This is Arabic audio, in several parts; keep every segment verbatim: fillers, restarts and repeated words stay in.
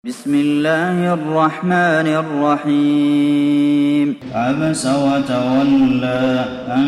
بسم الله الرحمن الرحيم عبس وتولى أن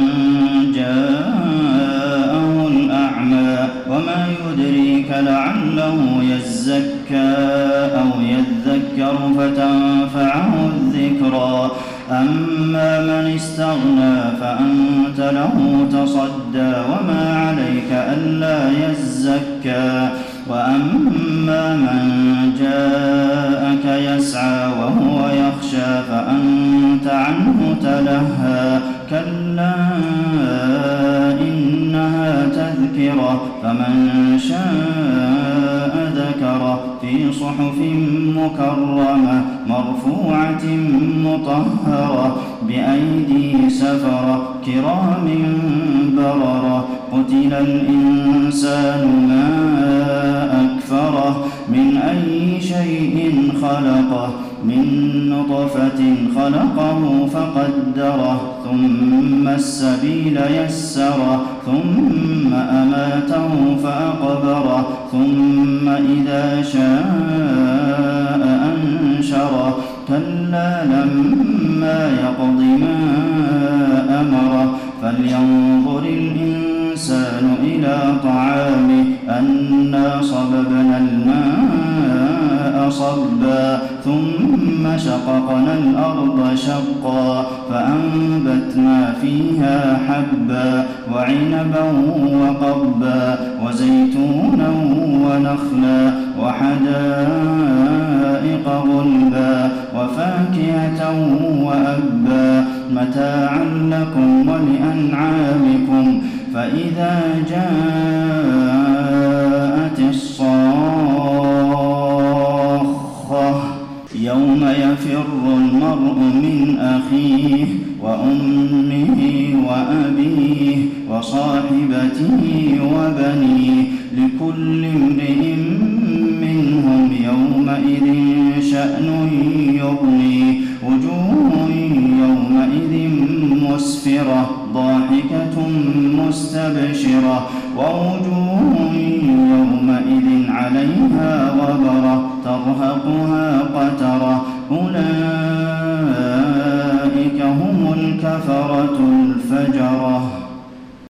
جاءه الأعمى وما يدريك لعله يزكى أو يذكر فتنفعه الذكرى أما من استغنى فأنت له تصدى وما عليك ألا يزكى وأما من جاءك يسعى وهو يخشى فأنت عنه تلهى كلا إنها تذكرة فمن شاء ذكره في صحف مكرمة مرفوعة مطهرة بأيدي سفرة كرام بررة قتل الإنسان ما أكفره من أي شيء خلقه من نطفة خلقه فقدره ثم السبيل يسره ثم أماته فأقبره ثم إذا شاء أنشره كلا لما يقض ما أمره فلينظر الإنسان إلى طعامه أنا صببنا الماء صبا ثم شققنا الأرض شقا فأنبتنا فيها حبا وعنبا وقبا وزيتونا ونخلا وحدائق غلبا وفاكهة وأبا متاعا لكم ولأنعامكم فإذا جاءت الصاخة يوم يفر المرء من أخيه وأمه وأبيه وصاحبته وبنيه لكل امرئ منهم يومئذ شأن يغنيه وجوه يومئذ مسفرة ضاحكة مستبشرة ووجوه يومئذ عليها غبرة ترهقها قترة أولئك هم الكفرة الفجرة.